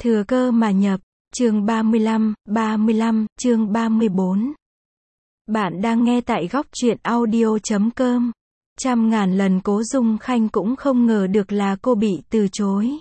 Thừa cơ mà nhập, chương 35, chương 34. Bạn đang nghe tại góc truyện audio.com. Trăm ngàn lần Cố Dung Khanh cũng không ngờ được là cô bị từ chối.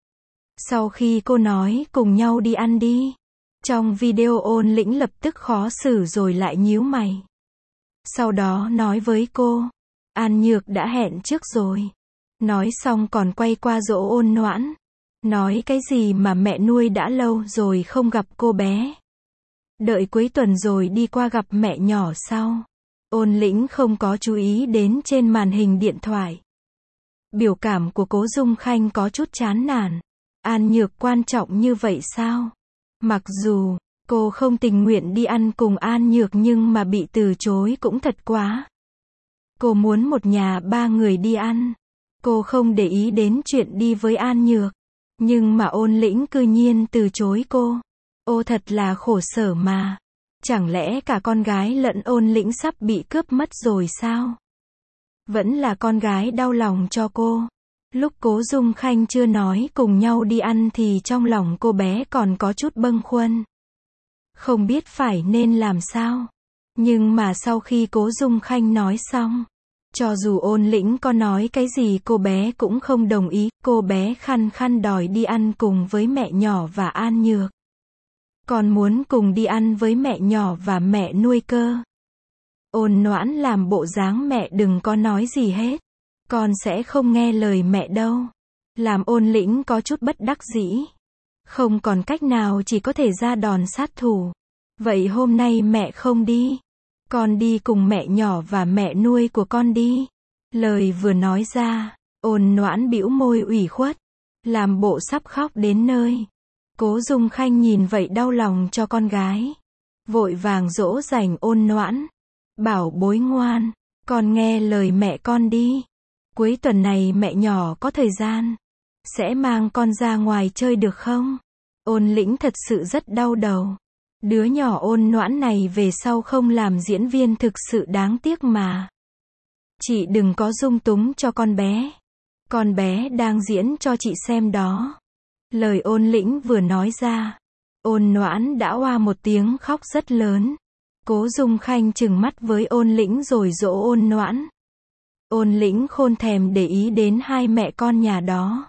Sau khi cô nói cùng nhau đi ăn đi, trong video Ôn Lĩnh lập tức khó xử rồi lại nhíu mày. Sau đó nói với cô, An Nhược đã hẹn trước rồi. Nói xong còn quay qua dỗ Ôn Noãn. Nói cái gì mà mẹ nuôi đã lâu rồi không gặp cô bé. Đợi cuối tuần rồi đi qua gặp mẹ nhỏ sau. Ôn Lĩnh không có chú ý đến trên màn hình điện thoại. Biểu cảm của Cố Dung Khanh có chút chán nản. An Nhược quan trọng như vậy sao? Mặc dù cô không tình nguyện đi ăn cùng An Nhược nhưng mà bị từ chối cũng thật quá. Cô muốn một nhà ba người đi ăn. Cô không để ý đến chuyện đi với An Nhược. Nhưng mà Ôn Lĩnh cư nhiên từ chối cô. Ô thật là khổ sở mà. Chẳng lẽ cả con gái lẫn Ôn Lĩnh sắp bị cướp mất rồi sao? Vẫn là con gái đau lòng cho cô. Lúc Cố Dung Khanh chưa nói cùng nhau đi ăn thì trong lòng cô bé còn có chút bâng khuâng. Không biết phải nên làm sao. Nhưng mà sau khi Cố Dung Khanh nói xong, cho dù Ôn Lĩnh có nói cái gì cô bé cũng không đồng ý, cô bé khăng khăng đòi đi ăn cùng với mẹ nhỏ và An Nhược. Còn muốn cùng đi ăn với mẹ nhỏ và mẹ nuôi cơ. Ôn Noãn làm bộ dáng mẹ đừng có nói gì hết. Con sẽ không nghe lời mẹ đâu. Làm Ôn Lĩnh có chút bất đắc dĩ. Không còn cách nào chỉ có thể ra đòn sát thủ. Vậy hôm nay mẹ không đi. Con đi cùng mẹ nhỏ và mẹ nuôi của con đi. Lời vừa nói ra, Ôn Noãn bĩu môi ủy khuất, làm bộ sắp khóc đến nơi. Cố Dung Khanh nhìn vậy đau lòng cho con gái. Vội vàng dỗ dành Ôn Noãn. Bảo bối ngoan, con nghe lời mẹ con đi. Cuối tuần này mẹ nhỏ có thời gian. Sẽ mang con ra ngoài chơi được không? Ôn Lĩnh thật sự rất đau đầu. Đứa nhỏ Ôn Noãn này về sau không làm diễn viên thực sự đáng tiếc mà. Chị đừng có dung túng cho con bé. Con bé đang diễn cho chị xem đó. Lời Ôn Lĩnh vừa nói ra, Ôn Noãn đã oa một tiếng khóc rất lớn. Cố Dung Khanh trừng mắt với Ôn Lĩnh rồi dỗ Ôn Noãn. Ôn Lĩnh khôn thèm để ý đến hai mẹ con nhà đó.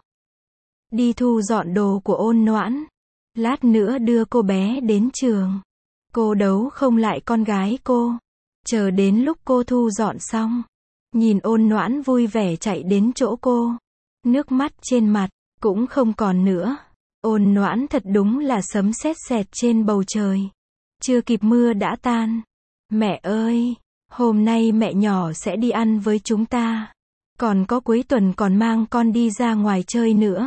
Đi thu dọn đồ của Ôn Noãn. Lát nữa đưa cô bé đến trường. Cô đấu không lại con gái cô. Chờ đến lúc cô thu dọn xong, nhìn Ôn Noãn vui vẻ chạy đến chỗ cô. Nước mắt trên mặt cũng không còn nữa. Ôn Noãn thật đúng là sấm sét sẹt trên bầu trời. Chưa kịp mưa đã tan. Mẹ ơi, hôm nay mẹ nhỏ sẽ đi ăn với chúng ta. Còn có cuối tuần còn mang con đi ra ngoài chơi nữa.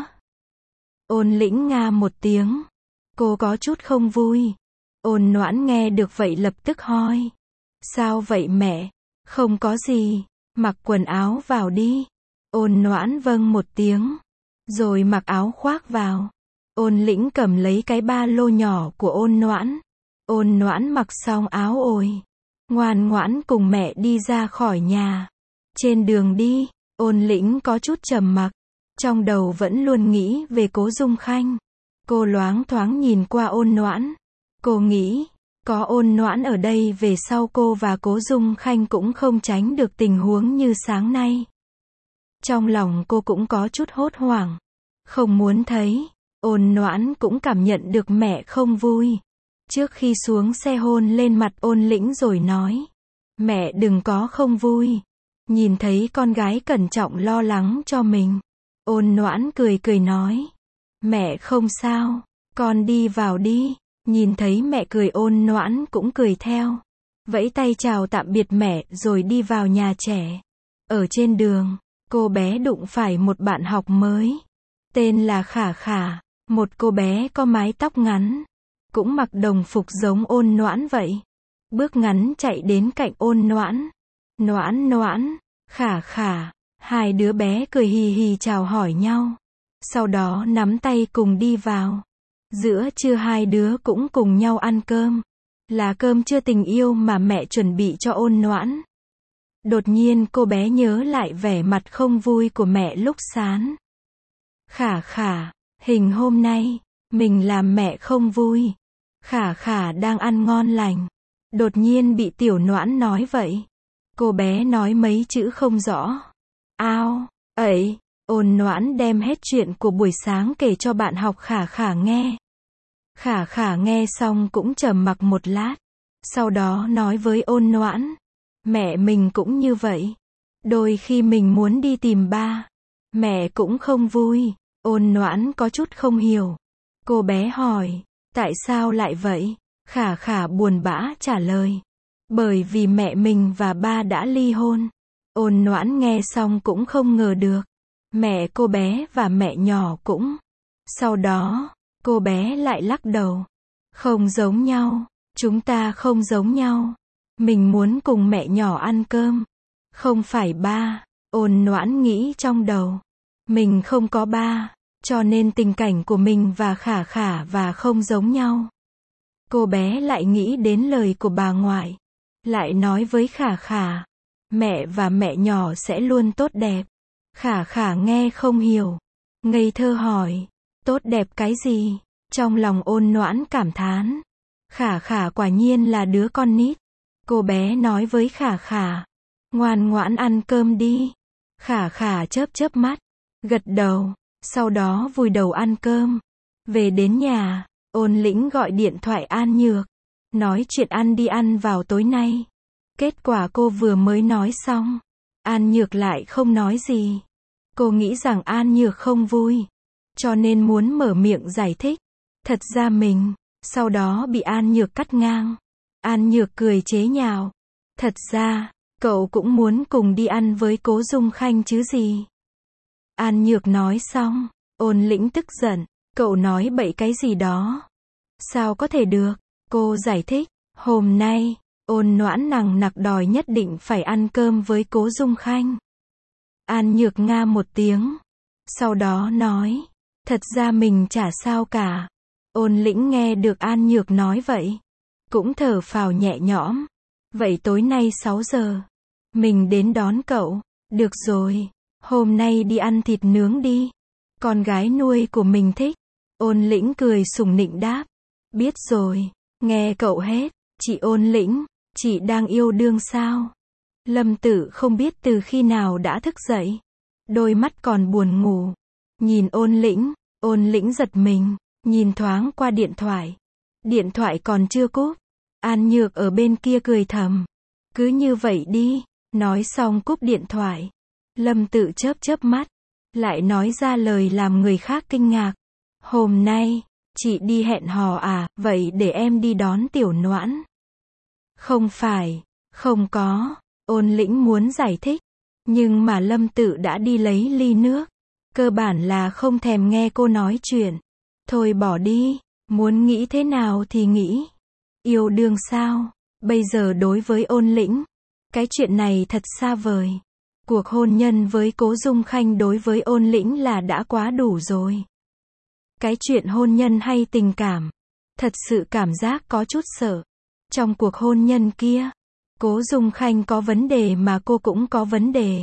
Ôn Lĩnh nga một tiếng. Cô có chút không vui. Ôn Noãn nghe được vậy lập tức hỏi. Sao vậy mẹ? Không có gì. Mặc quần áo vào đi. Ôn Noãn vâng một tiếng. Rồi mặc áo khoác vào. Ôn Lĩnh cầm lấy cái ba lô nhỏ của Ôn Noãn. Ôn Noãn mặc xong áo ồi. Ngoan ngoãn cùng mẹ đi ra khỏi nhà. Trên đường đi, Ôn Lĩnh có chút trầm mặc. Trong đầu vẫn luôn nghĩ về Cố Dung Khanh. Cô loáng thoáng nhìn qua Ôn Noãn. Cô nghĩ, có Ôn Noãn ở đây về sau cô và Cố Dung Khanh cũng không tránh được tình huống như sáng nay. Trong lòng cô cũng có chút hốt hoảng. Không muốn thấy. Ôn Noãn cũng cảm nhận được mẹ không vui. Trước khi xuống xe hôn lên mặt Ôn Lĩnh rồi nói. Mẹ đừng có không vui. Nhìn thấy con gái cẩn trọng lo lắng cho mình. Ôn Noãn cười cười nói. Mẹ không sao. Con đi vào đi. Nhìn thấy mẹ cười Ôn Noãn cũng cười theo. Vẫy tay chào tạm biệt mẹ rồi đi vào nhà trẻ. Ở trên đường, cô bé đụng phải một bạn học mới. Tên là Khả Khả. Một cô bé có mái tóc ngắn. Cũng mặc đồng phục giống Ôn Noãn vậy. Bước ngắn chạy đến cạnh Ôn Noãn. Noãn Noãn, Khả Khả. Hai đứa bé cười hì hì chào hỏi nhau. Sau đó nắm tay cùng đi vào. Giữa trưa hai đứa cũng cùng nhau ăn cơm. Là cơm trưa tình yêu mà mẹ chuẩn bị cho Ôn Noãn. Đột nhiên cô bé nhớ lại vẻ mặt không vui của mẹ lúc sáng. Khả Khả, hình hôm nay, Mình làm mẹ không vui. Khả khả đang ăn ngon lành. Đột nhiên bị Tiểu Noãn nói vậy. Cô bé nói mấy chữ không rõ. Ao, ấy, Ôn Noãn đem hết chuyện của buổi sáng kể cho bạn học Khả khả nghe. Khả khả nghe xong cũng trầm mặc một lát. Sau đó nói với Ôn Noãn. Mẹ mình cũng như vậy. Đôi khi mình muốn đi tìm ba. Mẹ cũng không vui. Ôn Noãn có chút không hiểu. Cô bé hỏi. Tại sao lại vậy? Khả khả buồn bã trả lời. Bởi vì mẹ mình và ba đã ly hôn. Ôn Noãn nghe xong cũng không ngờ được. Mẹ cô bé và mẹ nhỏ cũng. Sau đó, cô bé lại lắc đầu. Không giống nhau. Chúng ta không giống nhau. Mình muốn cùng mẹ nhỏ ăn cơm. Không phải ba. Ôn Noãn nghĩ trong đầu. Mình không có ba. Cho nên tình cảnh của mình và Khả khả và không giống nhau. Cô bé lại nghĩ đến lời của bà ngoại. Lại nói với Khả khả. Mẹ và mẹ nhỏ sẽ luôn tốt đẹp. Khả khả nghe không hiểu. Ngây thơ hỏi. Tốt đẹp cái gì? Trong lòng Ôn Noãn cảm thán. Khả khả quả nhiên là đứa con nít. Cô bé nói với Khả khả. Ngoan ngoãn ăn cơm đi. Khả khả chớp chớp mắt. Gật đầu. Sau đó vùi đầu ăn cơm. Về đến nhà, Ôn Lĩnh gọi điện thoại An Nhược. Nói chuyện ăn đi ăn vào tối nay. Kết quả cô vừa mới nói xong. An Nhược lại không nói gì. Cô nghĩ rằng An Nhược không vui. Cho nên muốn mở miệng giải thích. Thật ra mình, sau đó bị An Nhược cắt ngang. An Nhược cười chế nhạo. Thật ra, cậu cũng muốn cùng đi ăn với Cố Dung Khanh chứ gì. An Nhược nói xong, Ôn Lĩnh tức giận. Cậu nói bậy cái gì đó. Sao có thể được? Cô giải thích. Hôm nay, Ôn Noãn nằng nặc đòi nhất định phải ăn cơm với Cố Dung Khanh. An Nhược nga một tiếng. Sau đó nói. Thật ra mình chả sao cả. Ôn Lĩnh nghe được An Nhược nói vậy. Cũng thở phào nhẹ nhõm. Vậy tối nay 6 giờ. Mình đến đón cậu. Được rồi. Hôm nay đi ăn thịt nướng đi. Con gái nuôi của mình thích. Ôn Lĩnh cười sủng nịnh đáp. Biết rồi. Nghe cậu hết. Chị Ôn Lĩnh. Chị đang yêu đương sao? Lâm Tử không biết từ khi nào đã thức dậy. Đôi mắt còn buồn ngủ. Nhìn Ôn Lĩnh giật mình. Nhìn thoáng qua điện thoại. Điện thoại còn chưa cúp. An Nhược ở bên kia cười thầm. Cứ như vậy đi. Nói xong cúp điện thoại. Lâm Tự chớp chớp mắt. Lại nói ra lời làm người khác kinh ngạc. Hôm nay, chị đi hẹn hò à, vậy để em đi đón Tiểu Noãn. Không phải, không có. Ôn Lĩnh muốn giải thích. Nhưng mà Lâm Tự đã đi lấy ly nước. Cơ bản là không thèm nghe cô nói chuyện. Thôi bỏ đi, muốn nghĩ thế nào thì nghĩ. Yêu đương sao? Bây giờ đối với Ôn Lĩnh, cái chuyện này thật xa vời. Cuộc hôn nhân với Cố Dung Khanh đối với Ôn Lĩnh là đã quá đủ rồi. Cái chuyện hôn nhân hay tình cảm, thật sự cảm giác có chút sợ. Trong cuộc hôn nhân kia, Cố Dung Khanh có vấn đề mà cô cũng có vấn đề.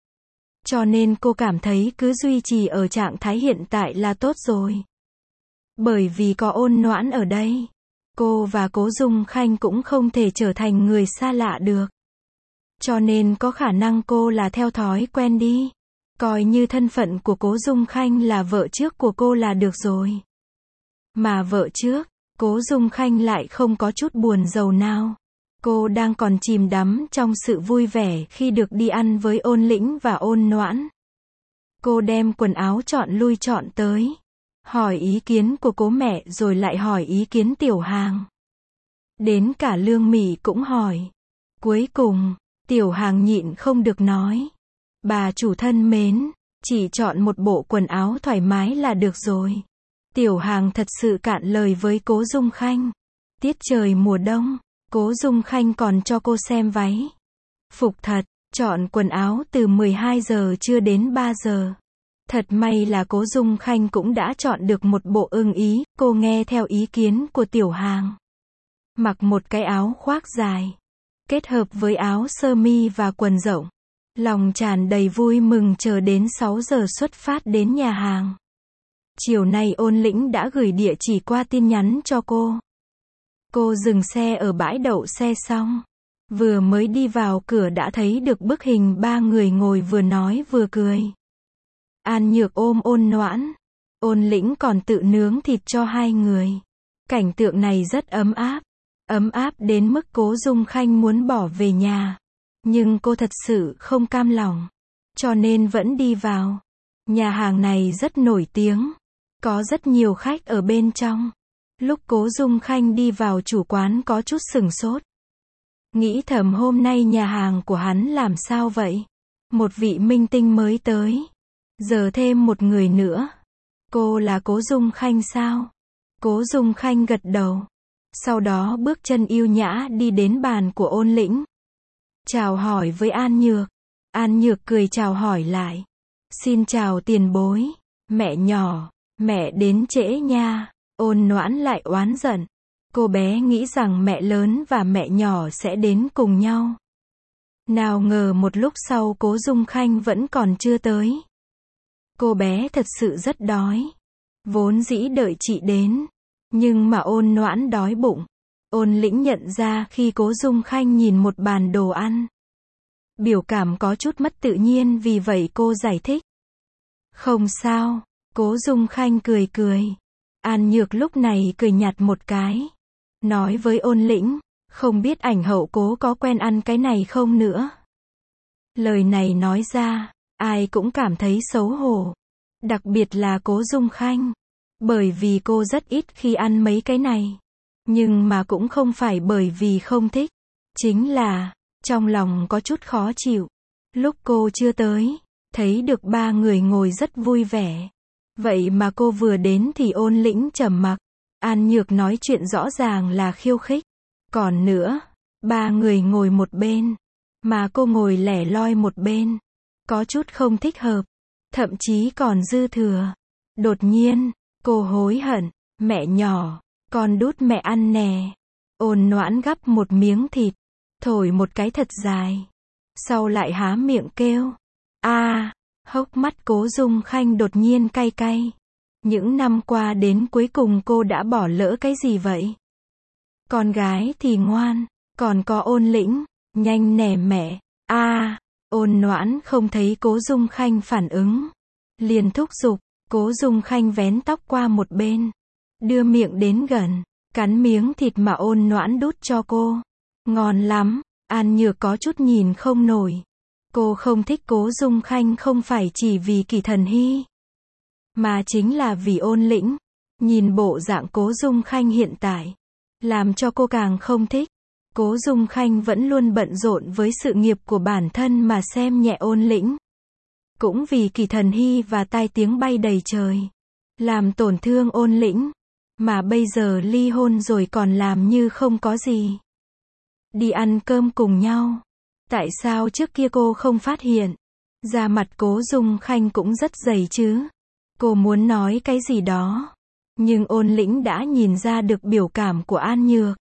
Cho nên cô cảm thấy cứ duy trì ở trạng thái hiện tại là tốt rồi. Bởi vì có Ôn Noãn ở đây, cô và Cố Dung Khanh cũng không thể trở thành người xa lạ được. Cho nên có khả năng cô là theo thói quen đi. Coi như thân phận của Cố Dung Khanh là vợ trước của cô là được rồi. Mà vợ trước, Cố Dung Khanh lại không có chút buồn rầu nào. Cô đang còn chìm đắm trong sự vui vẻ khi được đi ăn với Ôn Lĩnh và Ôn Noãn. Cô đem quần áo chọn lui chọn tới. Hỏi ý kiến của Cố mẹ rồi lại hỏi ý kiến Tiểu Hàng. Đến cả Lương Mỹ cũng hỏi. Cuối cùng, Tiểu Hàng nhịn không được nói. Bà chủ thân mến, chỉ chọn một bộ quần áo thoải mái là được rồi. Tiểu Hàng thật sự cạn lời với Cố Dung Khanh. Tiết trời mùa đông, Cố Dung Khanh còn cho cô xem váy. Phục thật, chọn quần áo từ 12 giờ chưa đến 3 giờ. Thật may là Cố Dung Khanh cũng đã chọn được một bộ ưng ý, cô nghe theo ý kiến của Tiểu Hàng. Mặc một cái áo khoác dài, kết hợp với áo sơ mi và quần rộng. Lòng tràn đầy vui mừng chờ đến 6 giờ xuất phát đến nhà hàng. Chiều nay Ôn Lĩnh đã gửi địa chỉ qua tin nhắn cho cô. Cô dừng xe ở bãi đậu xe xong. Vừa mới đi vào cửa đã thấy được bức hình ba người ngồi vừa nói vừa cười. An Nhược ôm Ôn Noãn. Ôn Lĩnh còn tự nướng thịt cho hai người. Cảnh tượng này rất ấm áp. Ấm áp đến mức Cố Dung Khanh muốn bỏ về nhà. Nhưng cô thật sự không cam lòng. Cho nên vẫn đi vào. Nhà hàng này rất nổi tiếng. Có rất nhiều khách ở bên trong. Lúc Cố Dung Khanh đi vào chủ quán có chút sửng sốt. Nghĩ thầm hôm nay nhà hàng của hắn làm sao vậy? Một vị minh tinh mới tới. Giờ thêm một người nữa. Cô là Cố Dung Khanh sao? Cố Dung Khanh gật đầu. Sau đó bước chân yêu nhã đi đến bàn của Ôn Lĩnh. Chào hỏi với An Nhược. An Nhược cười chào hỏi lại. Xin chào tiền bối. Mẹ nhỏ, mẹ đến trễ nha. Ôn Noãn lại oán giận. Cô bé nghĩ rằng mẹ lớn và mẹ nhỏ sẽ đến cùng nhau. Nào ngờ một lúc sau Cố Dung Khanh vẫn còn chưa tới. Cô bé thật sự rất đói. Vốn dĩ đợi chị đến. Nhưng mà Ôn Noãn đói bụng. Ôn Lĩnh nhận ra khi Cố Dung Khanh nhìn một bàn đồ ăn. Biểu cảm có chút mất tự nhiên vì vậy cô giải thích. Không sao. Cố Dung Khanh cười cười. An Nhược lúc này cười nhạt một cái. Nói với Ôn Lĩnh, không biết ảnh hậu Cố có quen ăn cái này không nữa. Lời này nói ra, ai cũng cảm thấy xấu hổ. Đặc biệt là Cố Dung Khanh. Bởi vì cô rất ít khi ăn mấy cái này. Nhưng mà cũng không phải bởi vì không thích. Chính là, trong lòng có chút khó chịu. Lúc cô chưa tới, thấy được ba người ngồi rất vui vẻ. Vậy mà cô vừa đến thì Ôn Lĩnh trầm mặc. An Nhược nói chuyện rõ ràng là khiêu khích. Còn nữa, ba người ngồi một bên. Mà cô ngồi lẻ loi một bên. Có chút không thích hợp. Thậm chí còn dư thừa. Đột nhiên, cô hối hận. Mẹ nhỏ, con đút mẹ ăn nè. Ôn Noãn gắp một miếng thịt. Thổi một cái thật dài. Sau lại há miệng kêu. Hốc mắt Cố Dung Khanh đột nhiên cay cay. Những năm qua đến cuối cùng cô đã bỏ lỡ cái gì vậy? Con gái thì ngoan, còn có Ôn Lĩnh, nhanh nè mẹ. Ôn Noãn không thấy Cố Dung Khanh phản ứng. Liền thúc giục, Cố Dung Khanh vén tóc qua một bên. Đưa miệng đến gần, cắn miếng thịt mà Ôn Noãn đút cho cô. Ngon lắm, An Nhược có chút nhìn không nổi. Cô không thích Cố Dung Khanh không phải chỉ vì Kỷ Thần Hy. Mà chính là vì Ôn Lĩnh. Nhìn bộ dạng Cố Dung Khanh hiện tại. Làm cho cô càng không thích. Cố Dung Khanh vẫn luôn bận rộn với sự nghiệp của bản thân mà xem nhẹ Ôn Lĩnh. Cũng vì Kỷ Thần Hy và tai tiếng bay đầy trời. Làm tổn thương Ôn Lĩnh. Mà bây giờ ly hôn rồi còn làm như không có gì. Đi ăn cơm cùng nhau. Tại sao trước kia cô không phát hiện? Da mặt Cố Dung Khanh cũng rất dày chứ. Cô muốn nói cái gì đó. Nhưng Ôn Lĩnh đã nhìn ra được biểu cảm của An Nhược.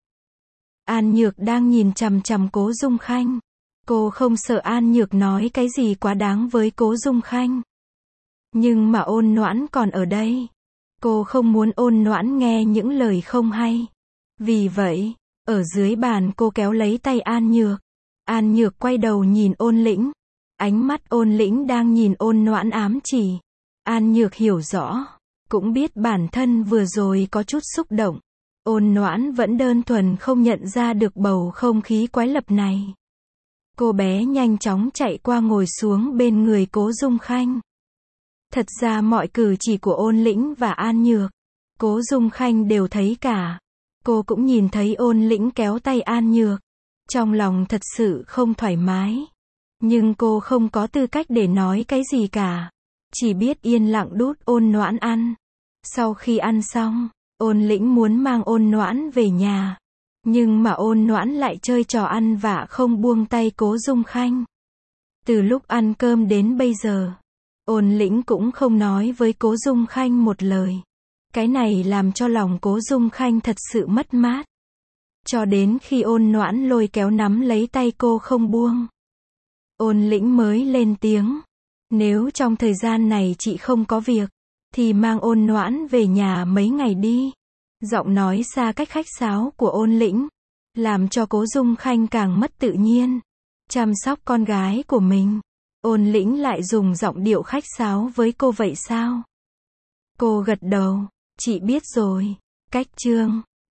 An Nhược đang nhìn chằm chằm Cố Dung Khanh. Cô không sợ An Nhược nói cái gì quá đáng với Cố Dung Khanh. Nhưng mà Ôn Noãn còn ở đây. Cô không muốn Ôn Noãn nghe những lời không hay. Vì vậy, ở dưới bàn cô kéo lấy tay An Nhược. An Nhược quay đầu nhìn Ôn Lĩnh. Ánh mắt Ôn Lĩnh đang nhìn Ôn Noãn ám chỉ. An Nhược hiểu rõ. Cũng biết bản thân vừa rồi có chút xúc động. Ôn Noãn vẫn đơn thuần không nhận ra được bầu không khí quái lập này. Cô bé nhanh chóng chạy qua ngồi xuống bên người Cố Dung Khanh. Thật ra mọi cử chỉ của Ôn Lĩnh và An Nhược, Cố Dung Khanh đều thấy cả. Cô cũng nhìn thấy Ôn Lĩnh kéo tay An Nhược. Trong lòng thật sự không thoải mái. Nhưng cô không có tư cách để nói cái gì cả. Chỉ biết yên lặng đút Ôn Noãn ăn. Sau khi ăn xong, Ôn Lĩnh muốn mang Ôn Noãn về nhà. Nhưng mà Ôn Noãn lại chơi trò ăn vạ không buông tay Cố Dung Khanh. Từ lúc ăn cơm đến bây giờ, Ôn Lĩnh cũng không nói với Cố Dung Khanh một lời. Cái này làm cho lòng Cố Dung Khanh thật sự mất mát. Cho đến khi Ôn Noãn lôi kéo nắm lấy tay cô không buông. Ôn Lĩnh mới lên tiếng. Nếu trong thời gian này chị không có việc, thì mang Ôn Noãn về nhà mấy ngày đi. Giọng nói xa cách khách sáo của Ôn Lĩnh, làm cho Cố Dung Khanh càng mất tự nhiên. Chăm sóc con gái của mình. Ôn Lĩnh lại dùng giọng điệu khách sáo với cô vậy sao? Cô gật đầu. Chị biết rồi. Cách chương